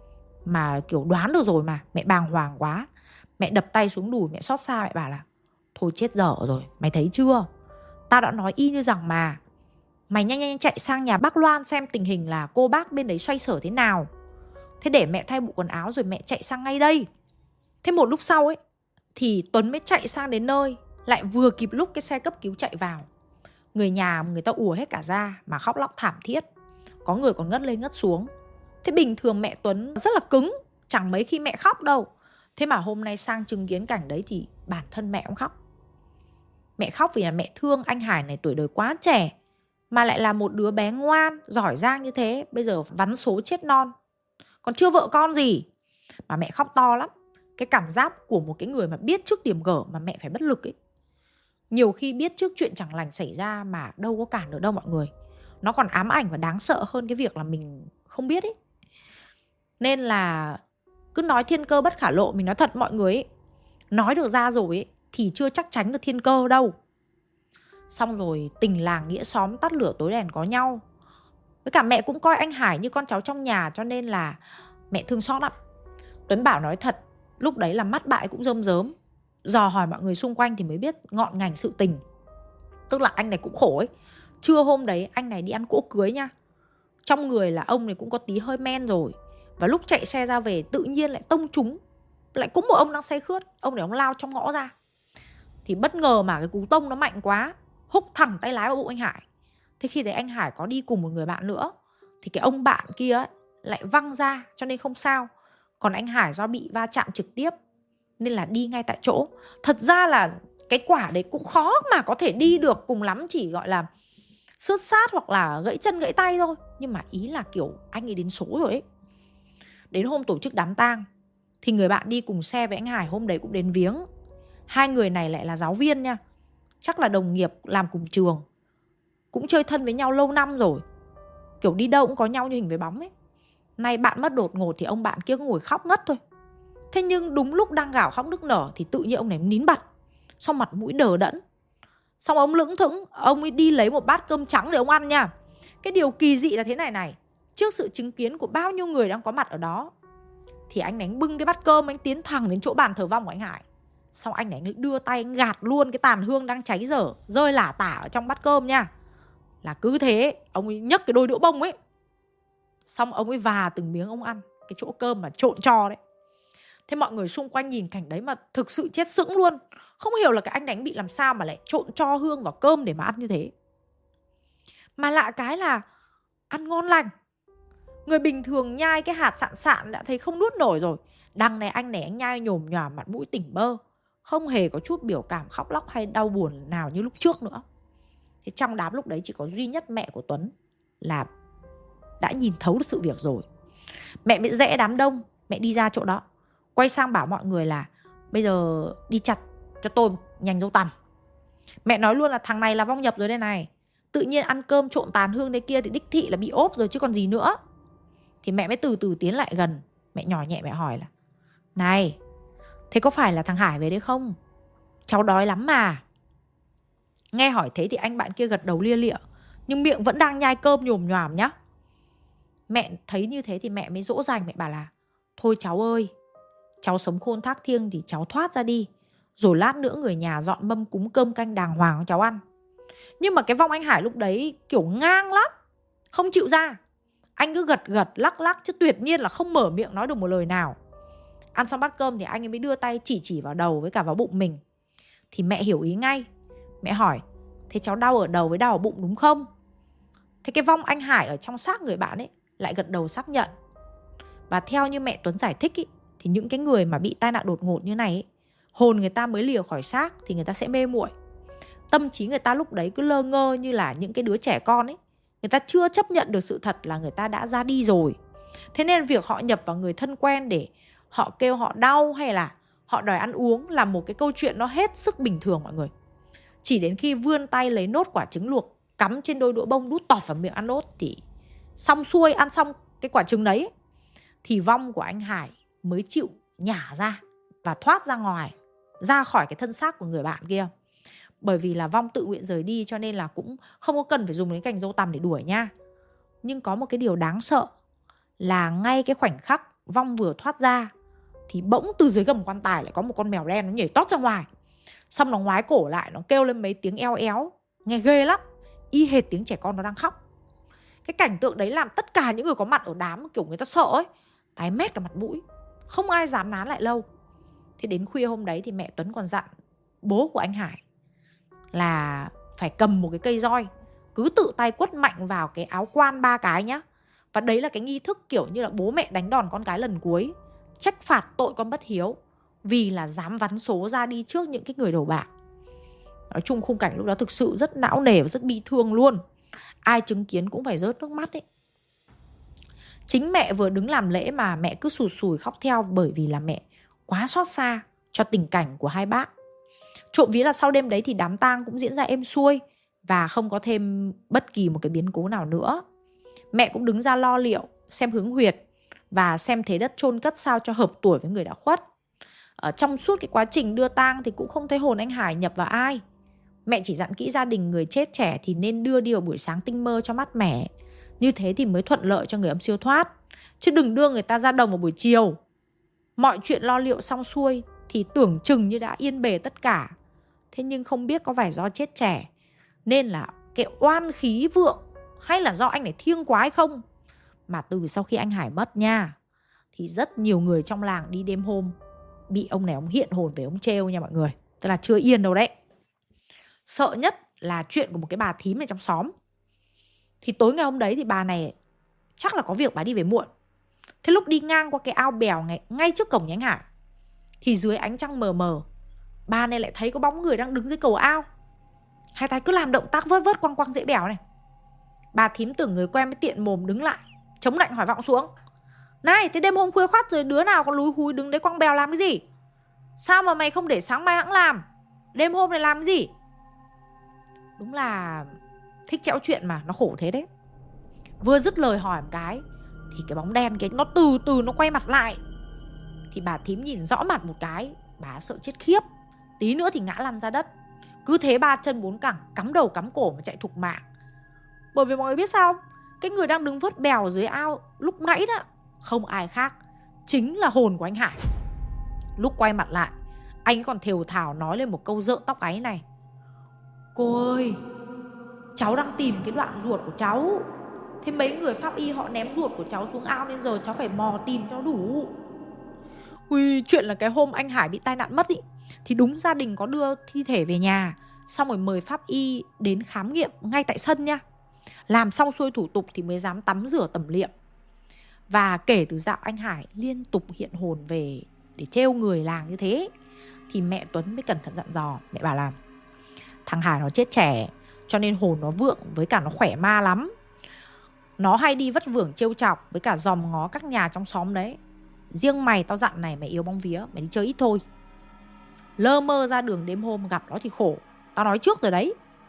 Mà kiểu đoán được rồi mà, mẹ bàng hoàng quá. Mẹ đập tay xuống đùi, mẹ xót xa, mẹ bảo là: thôi chết dở rồi, mày thấy chưa? Tao đã nói y như rằng mà. Mày nhanh chạy sang nhà bác Loan xem tình hình là cô bác bên đấy xoay sở thế nào. Thế để mẹ thay bộ quần áo rồi mẹ chạy sang ngay đây. Thế một lúc sau ấy thì Tuấn mới chạy sang đến nơi, lại vừa kịp lúc cái xe cấp cứu chạy vào. Người nhà người ta ùa hết cả ra mà khóc lóc thảm thiết. Có người còn ngất lên ngất xuống. Thế bình thường mẹ Tuấn rất là cứng, chẳng mấy khi mẹ khóc đâu. Thế mà hôm nay sang chứng kiến cảnh đấy thì bản thân mẹ cũng khóc. Mẹ khóc vì là mẹ thương anh Hải này tuổi đời quá trẻ, mà lại là một đứa bé ngoan, giỏi giang như thế, bây giờ vắn số chết non, còn chưa vợ con gì. Mà mẹ khóc to lắm. Cái cảm giác của một cái người mà biết trước điểm gở mà mẹ phải bất lực ấy. Nhiều khi biết trước chuyện chẳng lành xảy ra mà đâu có cản được đâu mọi người. Nó còn ám ảnh và đáng sợ hơn cái việc là mình không biết ấy. Nên là cứ nói thiên cơ bất khả lộ. Mình nói thật mọi người ấy, nói được ra rồi ấy, thì chưa chắc tránh được thiên cơ đâu. Xong rồi tình làng nghĩa xóm tắt lửa tối đèn có nhau. Với cả mẹ cũng coi anh Hải như con cháu trong nhà, cho nên là mẹ thương xót lắm. Tuấn bảo nói thật, lúc đấy là mắt bại cũng rơm rớm. Dò hỏi mọi người xung quanh thì mới biết ngọn ngành sự tình. Tức là anh này cũng khổ ấy. Trưa hôm đấy anh này đi ăn cỗ cưới nha. Trong người là ông này cũng có tí hơi men rồi. Và lúc chạy xe ra về tự nhiên lại tông trúng. Lại cũng một ông đang say khướt. Ông này ông lao trong ngõ ra. Thì bất ngờ mà cái cú tông nó mạnh quá, húc thẳng tay lái vào bụng anh Hải. Thế khi đấy anh Hải có đi cùng một người bạn nữa, thì cái ông bạn kia ấy, lại văng ra cho nên không sao. Còn anh Hải do bị va chạm trực tiếp nên là đi ngay tại chỗ. Thật ra là cái quả đấy cũng khó mà có thể đi được, cùng lắm chỉ gọi là xước sát hoặc là gãy chân gãy tay thôi. Nhưng mà ý là kiểu anh ấy đến số rồi ấy. Đến hôm tổ chức đám tang thì người bạn đi cùng xe với anh Hải hôm đấy cũng đến viếng. Hai người này lại là giáo viên nha. Chắc là đồng nghiệp làm cùng trường, cũng chơi thân với nhau lâu năm rồi. Kiểu đi đâu cũng có nhau như hình với bóng ấy. Nay bạn mất đột ngột thì ông bạn kia ngồi khóc ngất thôi. Thế nhưng đúng lúc đang gào khóc nức nở thì tự nhiên ông này nín bặt, xong mặt mũi đờ đẫn. Xong ông lững thững, ông ấy đi lấy một bát cơm trắng để ông ăn nha. Cái điều kỳ dị là thế này này. Trước sự chứng kiến của bao nhiêu người đang có mặt ở đó, thì anh ấy bưng cái bát cơm, anh tiến thẳng đến chỗ bàn thờ vong của anh Hải. Xong anh ấy đưa tay anh gạt luôn cái tàn hương đang cháy dở, rơi lả tả ở trong bát cơm nha. Là cứ thế, ông ấy nhấc cái đôi đũa bông ấy, xong ông ấy và từng miếng ông ăn cái chỗ cơm mà trộn cho đấy. Thế mọi người xung quanh nhìn cảnh đấy mà thực sự chết sững luôn. Không hiểu là cái anh đánh bị làm sao mà lại trộn cho hương vào cơm để mà ăn như thế. Mà lạ cái là ăn ngon lành. Người bình thường nhai cái hạt sạn sạn đã thấy không nuốt nổi rồi. Đằng này anh nhai nhồm nhòm, mặt mũi tỉnh bơ, không hề có chút biểu cảm khóc lóc hay đau buồn nào như lúc trước nữa. Thế trong đám lúc đấy chỉ có duy nhất mẹ của Tuấn là đã nhìn thấu được sự việc rồi. Mẹ mới rẽ đám đông, mẹ đi ra chỗ đó, quay sang bảo mọi người là bây giờ đi chặt cho tôi nhành dâu tằm. Mẹ nói luôn là thằng này là vong nhập rồi đây này. Tự nhiên ăn cơm trộn tàn hương đây kia thì đích thị là bị ốp rồi chứ còn gì nữa. Thì mẹ mới từ từ tiến lại gần. Mẹ nhỏ nhẹ mẹ hỏi là: này, thế có phải là thằng Hải về đấy không? Cháu đói lắm mà. Nghe hỏi thế thì anh bạn kia gật đầu lia lịa, nhưng miệng vẫn đang nhai cơm nhồm nhòm nhá. Mẹ thấy như thế thì mẹ mới dỗ dành. Mẹ bảo là: thôi cháu ơi, cháu sống khôn thác thiêng thì cháu thoát ra đi, rồi lát nữa người nhà dọn mâm cúng cơm canh đàng hoàng cho cháu ăn. Nhưng mà cái vong anh Hải lúc đấy kiểu ngang lắm, không chịu ra. Anh cứ gật gật lắc lắc chứ tuyệt nhiên là không mở miệng nói được một lời nào. Ăn xong bát cơm thì anh ấy mới đưa tay chỉ vào đầu với cả vào bụng mình. Thì mẹ hiểu ý ngay. Mẹ hỏi: thế cháu đau ở đầu với đau ở bụng đúng không? Thế cái vong anh Hải ở trong xác người bạn ấy lại gật đầu xác nhận. Và theo như mẹ Tuấn giải thích ý, thì những cái người mà bị tai nạn đột ngột như này ý, hồn người ta mới lìa khỏi xác thì người ta sẽ mê muội. Tâm trí người ta lúc đấy cứ lơ ngơ như là những cái đứa trẻ con ấy. Người ta chưa chấp nhận được sự thật là người ta đã ra đi rồi. Thế nên việc họ nhập vào người thân quen để họ kêu họ đau hay là họ đòi ăn uống là một cái câu chuyện nó hết sức bình thường mọi người. Chỉ đến khi vươn tay lấy nốt quả trứng luộc cắm trên đôi đũa bông, đút tọt vào miệng ăn nốt. Thì xong xuôi, ăn xong cái quả trứng đấy thì vong của anh Hải mới chịu nhả ra và thoát ra ngoài, ra khỏi cái thân xác của người bạn kia. Bởi vì là vong tự nguyện rời đi, cho nên là cũng không có cần phải dùng đến cành dâu tằm để đuổi nha. Nhưng có một cái điều đáng sợ là ngay cái khoảnh khắc vong vừa thoát ra thì bỗng từ dưới gầm quan tài lại có một con mèo đen nó nhảy tót ra ngoài. Xong nó ngoái cổ lại, nó kêu lên mấy tiếng eo éo, nghe ghê lắm, y hệt tiếng trẻ con nó đang khóc. Cái cảnh tượng đấy làm tất cả những người có mặt ở đám kiểu người ta sợ ấy, tái mét cả mặt mũi, không ai dám nán lại lâu. Thế đến khuya hôm đấy thì mẹ Tuấn còn dặn bố của anh Hải là phải cầm một cái cây roi, cứ tự tay quất mạnh vào cái áo quan 3 cái nhá. Và đấy là cái nghi thức kiểu như là bố mẹ đánh đòn con cái lần cuối, trách phạt tội con bất hiếu, vì là dám vắn số ra đi trước những cái người đầu bạc. Nói chung khung cảnh lúc đó thực sự rất não nề và rất bi thương luôn. Ai chứng kiến cũng phải rớt nước mắt ấy. Chính mẹ vừa đứng làm lễ mà mẹ cứ sụt sùi khóc theo, bởi vì là mẹ quá xót xa cho tình cảnh của hai bác. Trộm vía là sau đêm đấy thì đám tang cũng diễn ra êm xuôi và không có thêm bất kỳ một cái biến cố nào nữa. Mẹ cũng đứng ra lo liệu, xem hướng huyệt và xem thế đất chôn cất sao cho hợp tuổi với người đã khuất. Trong suốt cái quá trình đưa tang thì cũng không thấy hồn anh Hải nhập vào ai. Mẹ chỉ dặn kỹ gia đình người chết trẻ thì nên đưa đi vào buổi sáng tinh mơ cho mát mẻ. Như thế thì mới thuận lợi cho người âm siêu thoát, chứ đừng đưa người ta ra đồng vào buổi chiều. Mọi chuyện lo liệu xong xuôi thì tưởng chừng như đã yên bề tất cả. Thế nhưng không biết có phải do chết trẻ nên là cái oan khí vượng, hay là do anh này thiêng quá hay không, mà từ sau khi anh Hải mất nha, thì rất nhiều người trong làng đi đêm hôm bị ông này ông hiện hồn về ông trêu nha mọi người. Tức là chưa yên đâu đấy. Sợ nhất là chuyện của một cái bà thím này trong xóm. Thì tối ngày hôm đấy thì bà này chắc là có việc bà đi về muộn. Thế lúc đi ngang qua cái ao bèo ngay trước cổng nhà anh Hải, thì dưới ánh trăng mờ mờ, bà này lại thấy có bóng người đang đứng dưới cầu ao, hai tay cứ làm động tác vớt vớt quăng quăng dãy bèo này. Bà thím tưởng người quen mới tiện mồm đứng lại, chống nạnh hỏi vọng xuống: "Này, thế đêm hôm khuya khoắt rồi đứa nào còn lúi húi đứng đấy quăng bèo làm cái gì? Sao mà mày không để sáng mai hẵng làm? Đêm hôm này làm cái gì?" Đúng là thích chẽo chuyện mà, nó khổ thế đấy. Vừa dứt lời hỏi một cái thì cái bóng đen cái nó từ từ nó quay mặt lại. Thì bà thím nhìn rõ mặt một cái, bà sợ chết khiếp, tí nữa thì ngã lăn ra đất. Cứ thế 3 chân 4 cẳng, cắm đầu cắm cổ mà chạy thục mạng. Bởi vì mọi người biết sao không? Cái người đang đứng vớt bèo dưới ao lúc nãy đó không ai khác, chính là hồn của anh Hải. Lúc quay mặt lại, anh còn thều thào nói lên một câu rợn tóc gáy này: "Cô ơi, cháu đang tìm cái đoạn ruột của cháu. Thế mấy người pháp y họ ném ruột của cháu xuống ao nên giờ cháu phải mò tìm cho đủ." Ui, chuyện là cái hôm anh Hải bị tai nạn mất ý, thì đúng gia đình có đưa thi thể về nhà, xong rồi mời pháp y đến khám nghiệm ngay tại sân nha. Làm xong xuôi thủ tục thì mới dám tắm rửa tẩm liệm. Và kể từ dạo anh Hải liên tục hiện hồn về để trêu người làng như thế, thì mẹ Tuấn mới cẩn thận dặn dò. Mẹ bảo là thằng Hải nó chết trẻ, cho nên hồn nó vượng với cả nó khỏe ma lắm. Nó hay đi vất vưởng trêu chọc với cả dòm ngó các nhà trong xóm đấy. Riêng mày tao dặn này, mày yếu bóng vía, mày đi chơi ít thôi. Lơ mơ ra đường đêm hôm gặp nó thì khổ, tao nói trước rồi đấy.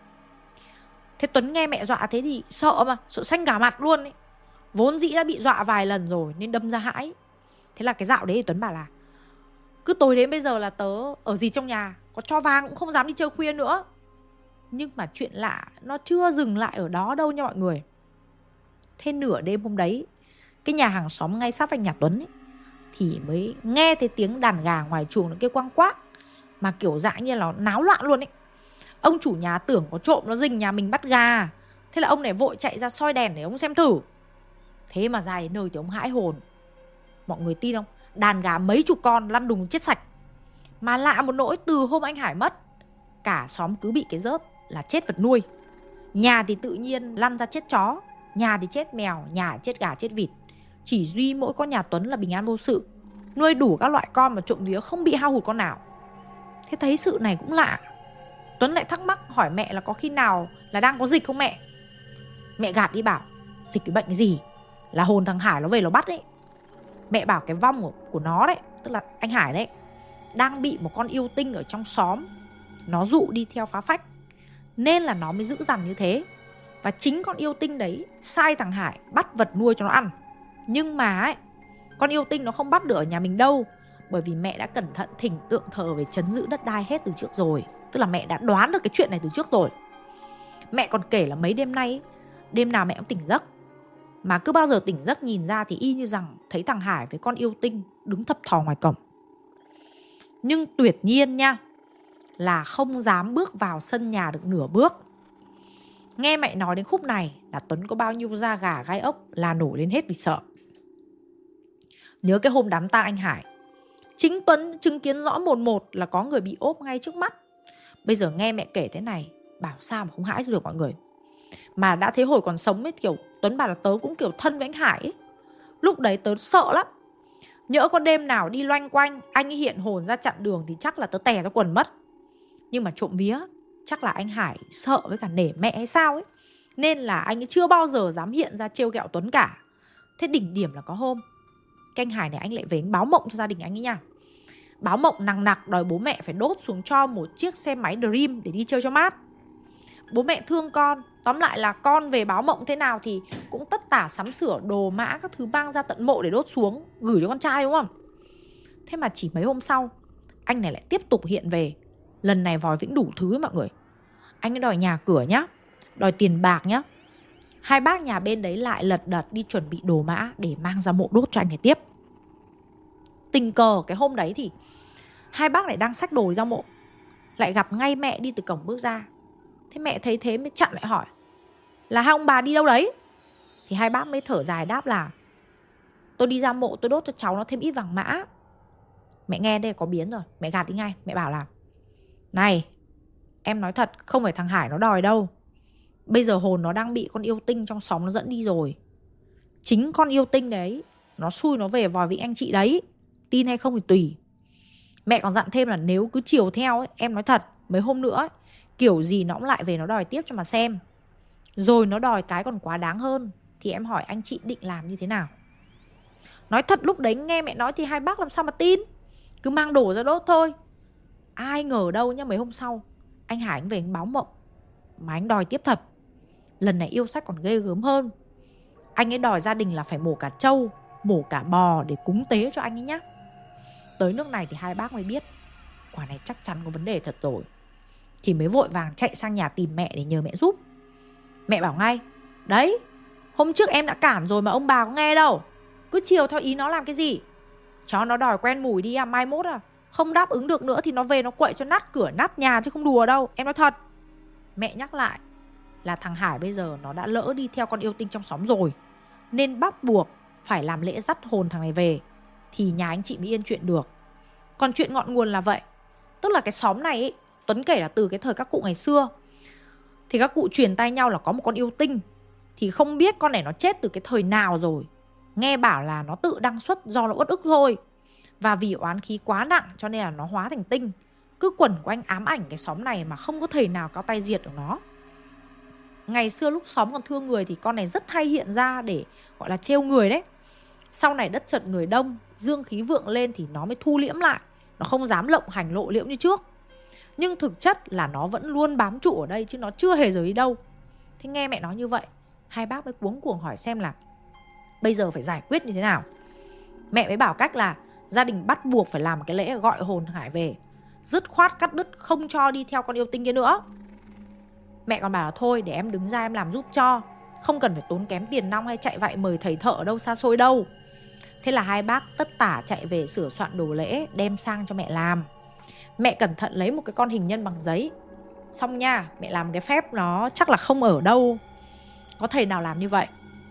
Thế Tuấn nghe mẹ dọa thế thì sợ mà, sợ xanh cả mặt luôn ấy. Vốn dĩ đã bị dọa vài lần rồi nên đâm ra hãi. Thế là cái dạo đấy thì Tuấn bảo là cứ tối đến bây giờ là tớ ở gì trong nhà, có cho vàng cũng không dám đi chơi khuya nữa. Nhưng mà chuyện lạ nó chưa dừng lại ở đó đâu nha mọi người. Thế nửa đêm hôm đấy, cái nhà hàng xóm ngay sát vách nhà Tuấn ấy, thì mới nghe thấy tiếng đàn gà ngoài chuồng nó kêu quang quác, mà kiểu dạng như là náo loạn luôn ấy. Ông chủ nhà tưởng có trộm nó rình nhà mình bắt gà. Thế là ông này vội chạy ra soi đèn để ông xem thử. Thế mà ra đến nơi thì ông hãi hồn. Mọi người tin không? Đàn gà mấy chục con lăn đùng chết sạch. Mà lạ một nỗi, từ hôm anh Hải mất, cả xóm cứ bị cái rớp là chết vật nuôi. Nhà thì tự nhiên lăn ra chết chó, nhà thì chết mèo, nhà chết gà chết vịt. Chỉ duy mỗi con nhà Tuấn là bình an vô sự, nuôi đủ các loại con mà trộm vía không bị hao hụt con nào. Thế thấy sự này cũng lạ, Tuấn lại thắc mắc hỏi mẹ là có khi nào là đang có dịch không mẹ. Mẹ gạt đi bảo dịch cái bệnh cái gì, là hồn thằng Hải nó về nó bắt ấy. Mẹ bảo cái vong của nó đấy, tức là anh Hải đấy, đang bị một con yêu tinh ở trong xóm nó dụ đi theo phá phách, nên là nó mới dữ dằn như thế. Và chính con yêu tinh đấy sai thằng Hải bắt vật nuôi cho nó ăn. Nhưng mà ấy, con yêu tinh nó không bắt được ở nhà mình đâu, bởi vì mẹ đã cẩn thận thỉnh tượng thờ về trấn giữ đất đai hết từ trước rồi. Tức là mẹ đã đoán được cái chuyện này từ trước rồi. Mẹ còn kể là mấy đêm nay ấy, đêm nào mẹ cũng tỉnh giấc, mà cứ bao giờ tỉnh giấc nhìn ra thì y như rằng thấy thằng Hải với con yêu tinh đứng thập thò ngoài cổng. Nhưng tuyệt nhiên nha, là không dám bước vào sân nhà được nửa bước. Nghe mẹ nói đến khúc này là Tuấn có bao nhiêu da gà gai ốc là nổi lên hết vì sợ. Nhớ cái hôm đám tang anh Hải, chính Tuấn chứng kiến rõ một là có người bị ốp ngay trước mắt. Bây giờ nghe mẹ kể thế này, bảo sao mà không hãi được mọi người. Mà đã thế hồi còn sống ấy, kiểu Tuấn bảo là tớ cũng kiểu thân với anh Hải ấy. Lúc đấy tớ sợ lắm. Nhỡ có đêm nào đi loanh quanh, anh ấy hiện hồn ra chặn đường thì chắc là tớ tè ra quần mất. Nhưng mà trộm vía, chắc là anh Hải sợ với cả nể mẹ hay sao ấy, nên là anh ấy chưa bao giờ dám hiện ra trêu ghẹo Tuấn cả. Thế đỉnh điểm là có hôm cái anh Hải này anh lại về anh báo mộng cho gia đình anh ấy nha. Báo mộng nằng nặc đòi bố mẹ phải đốt xuống cho một chiếc xe máy Dream để đi chơi cho mát. Bố mẹ thương con. Tóm lại là con về báo mộng thế nào thì cũng tất tả sắm sửa đồ mã các thứ mang ra tận mộ để đốt xuống, gửi cho con trai đúng không? Thế mà chỉ mấy hôm sau, anh này lại tiếp tục hiện về. Lần này vòi vĩnh đủ thứ mọi người. Anh ấy đòi nhà cửa nhá, đòi tiền bạc nhá. Hai bác nhà bên đấy lại lật đật đi chuẩn bị đồ mã để mang ra mộ đốt cho anh ấy tiếp. Tình cờ cái hôm đấy thì hai bác lại đang xách đồ ra mộ, lại gặp ngay mẹ đi từ cổng bước ra. Thế mẹ thấy thế mới chặn lại hỏi là hai ông bà đi đâu đấy. Thì hai bác mới thở dài đáp là tôi đi ra mộ tôi đốt cho cháu nó thêm ít vàng mã. Mẹ nghe đây có biến rồi, mẹ gạt đi ngay. Mẹ bảo là này, em nói thật, không phải thằng Hải nó đòi đâu. Bây giờ hồn nó đang bị con yêu tinh trong xóm nó dẫn đi rồi. Chính con yêu tinh đấy nó xui nó về vòi vĩnh anh chị đấy. Tin hay không thì tùy. Mẹ còn dặn thêm là nếu cứ chiều theo ấy, em nói thật, mấy hôm nữa ấy, kiểu gì nó cũng lại về nó đòi tiếp cho mà xem. Rồi nó đòi cái còn quá đáng hơn thì em hỏi anh chị định làm như thế nào. Nói thật lúc đấy nghe mẹ nói thì hai bác làm sao mà tin. Cứ mang đồ ra đốt thôi. Ai ngờ đâu nhá, mấy hôm sau anh Hải anh về anh báo mộng mà anh đòi tiếp thật. Lần này yêu sách còn ghê gớm hơn. Anh ấy đòi gia đình là phải mổ cả trâu, mổ cả bò để cúng tế cho anh ấy nhá. Tới nước này thì hai bác mới biết quả này chắc chắn có vấn đề thật rồi. Thì mới vội vàng chạy sang nhà tìm mẹ để nhờ mẹ giúp. Mẹ bảo ngay, đấy, hôm trước em đã cản rồi mà ông bà có nghe đâu. Cứ chiều theo ý nó làm cái gì. Cho nó đòi quen mùi đi à, mai mốt à không đáp ứng được nữa thì nó về nó quậy cho nát cửa nát nhà chứ không đùa đâu. Em nói thật. Mẹ nhắc lại là thằng Hải bây giờ nó đã lỡ đi theo con yêu tinh trong xóm rồi, nên bắt buộc phải làm lễ dắt hồn thằng này về thì nhà anh chị mới yên chuyện được. Còn chuyện ngọn nguồn là vậy. Tức là cái xóm này ấy, Tuấn kể là từ cái thời các cụ ngày xưa thì các cụ truyền tay nhau là có một con yêu tinh. Thì không biết con này nó chết từ cái thời nào rồi. Nghe bảo là nó tự đăng xuất do nó uất ức thôi. Và vì oán khí quá nặng cho nên là nó hóa thành tinh. Cứ quẩn quanh ám ảnh cái xóm này mà không có thể nào cao tay diệt được nó. Ngày xưa lúc xóm còn thương người thì con này rất hay hiện ra để gọi là trêu người đấy. Sau này đất chật người đông, dương khí vượng lên thì nó mới thu liễm lại. Nó không dám lộng hành lộ liễu như trước. Nhưng thực chất là nó vẫn luôn bám trụ ở đây chứ nó chưa hề rời đi đâu. Thế nghe mẹ nói như vậy, hai bác mới cuống cuồng hỏi xem là bây giờ phải giải quyết như thế nào. Mẹ mới bảo cách là gia đình bắt buộc phải làm cái lễ gọi hồn Hải về, dứt khoát cắt đứt không cho đi theo con yêu tinh kia nữa. Mẹ còn bảo là thôi để em đứng ra em làm giúp cho, không cần phải tốn kém tiền nong hay chạy vạy mời thầy thợ ở đâu xa xôi đâu. Thế là hai bác tất tả chạy về sửa soạn đồ lễ đem sang cho mẹ làm. Mẹ cẩn thận lấy một cái con hình nhân bằng giấy. Xong nha, mẹ làm cái phép nó chắc là không ở đâu có thầy nào làm như vậy.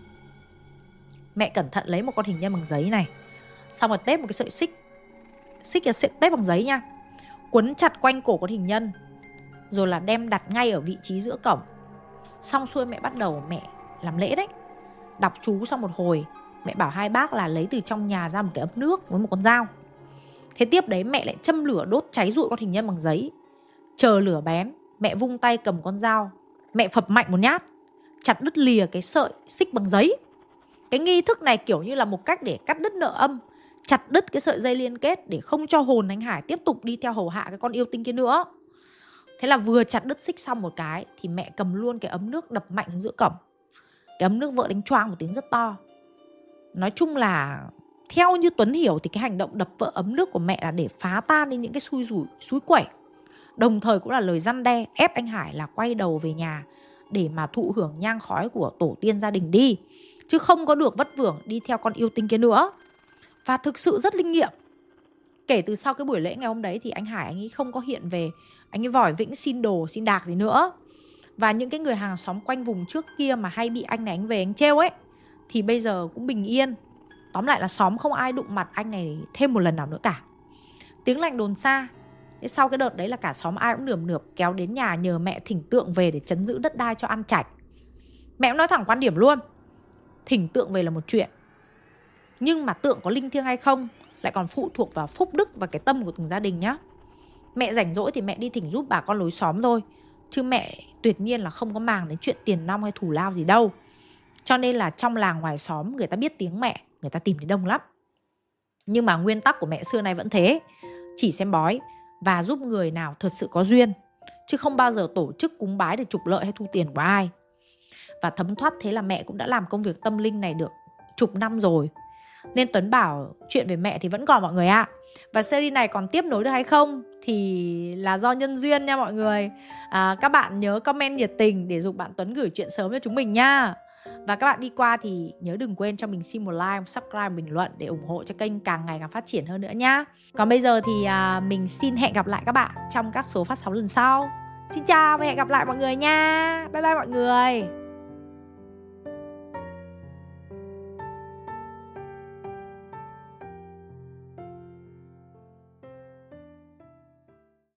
Mẹ cẩn thận lấy một con hình nhân bằng giấy này, xong rồi tép một cái sợi xích là tép bằng giấy nha, quấn chặt quanh cổ con hình nhân, rồi là đem đặt ngay ở vị trí giữa cổng. Xong xuôi mẹ bắt đầu mẹ làm lễ đấy. Đọc chú xong một hồi, mẹ bảo hai bác là lấy từ trong nhà ra một cái ấm nước với một con dao. Thế tiếp đấy mẹ lại châm lửa đốt cháy rụi con hình nhân bằng giấy. Chờ lửa bén, mẹ vung tay cầm con dao, mẹ phập mạnh một nhát, chặt đứt lìa cái sợi xích bằng giấy. Cái nghi thức này kiểu như là một cách để cắt đứt nợ âm, chặt đứt cái sợi dây liên kết để không cho hồn anh Hải tiếp tục đi theo hầu hạ cái con yêu tinh kia nữa. Thế là vừa chặt đứt xích xong một cái thì mẹ cầm luôn cái ấm nước đập mạnh xuống giữa cổng. Cái ấm nước vợ đánh choang một tiếng rất to. Nói chung là theo như Tuấn hiểu thì cái hành động đập vỡ ấm nước của mẹ là để phá tan đi những cái xui rủi, xúi quẩy. Đồng thời cũng là lời răn đe ép anh Hải là quay đầu về nhà để mà thụ hưởng nhang khói của tổ tiên gia đình đi, chứ không có được vất vưởng đi theo con yêu tinh kia nữa. Và thực sự rất linh nghiệm. Kể từ sau cái buổi lễ ngày hôm đấy thì anh Hải anh ấy không có hiện về, anh ấy vòi vĩnh xin đồ, xin đạc gì nữa. Và những cái người hàng xóm quanh vùng trước kia mà hay bị anh này anh về anh trêu ấy thì bây giờ cũng bình yên. Tóm lại là xóm không ai đụng mặt anh này thêm một lần nào nữa cả. Tiếng lành đồn xa. Thế sau cái đợt đấy là cả xóm ai cũng nườm nượp kéo đến nhà nhờ mẹ thỉnh tượng về để trấn giữ đất đai cho ăn chạch. Mẹ cũng nói thẳng quan điểm luôn. Thỉnh tượng về là một chuyện, nhưng mà tượng có linh thiêng hay không lại còn phụ thuộc vào phúc đức và cái tâm của từng gia đình nhá. Mẹ rảnh rỗi thì mẹ đi thỉnh giúp bà con lối xóm thôi, chứ mẹ tuyệt nhiên là không có màng đến chuyện tiền nong hay thù lao gì đâu. Cho nên là trong làng ngoài xóm người ta biết tiếng mẹ, người ta tìm đến đông lắm. Nhưng mà nguyên tắc của mẹ xưa nay vẫn thế, chỉ xem bói và giúp người nào thật sự có duyên, chứ không bao giờ tổ chức cúng bái để trục lợi hay thu tiền của ai. Và thấm thoát thế là mẹ cũng đã làm công việc tâm linh này được chục năm rồi. Nên Tuấn bảo chuyện về mẹ thì vẫn còn mọi người ạ. Và series này còn tiếp nối được hay không thì là do nhân duyên nha mọi người. Các bạn nhớ comment nhiệt tình để giúp bạn Tuấn gửi chuyện sớm cho chúng mình nha. Và các bạn đi qua thì nhớ đừng quên cho mình xin một like, một subscribe, bình luận để ủng hộ cho kênh càng ngày càng phát triển hơn nữa nhá. Còn bây giờ thì mình xin hẹn gặp lại các bạn trong các số phát sóng lần sau. Xin chào và hẹn gặp lại mọi người nha. Bye bye mọi người.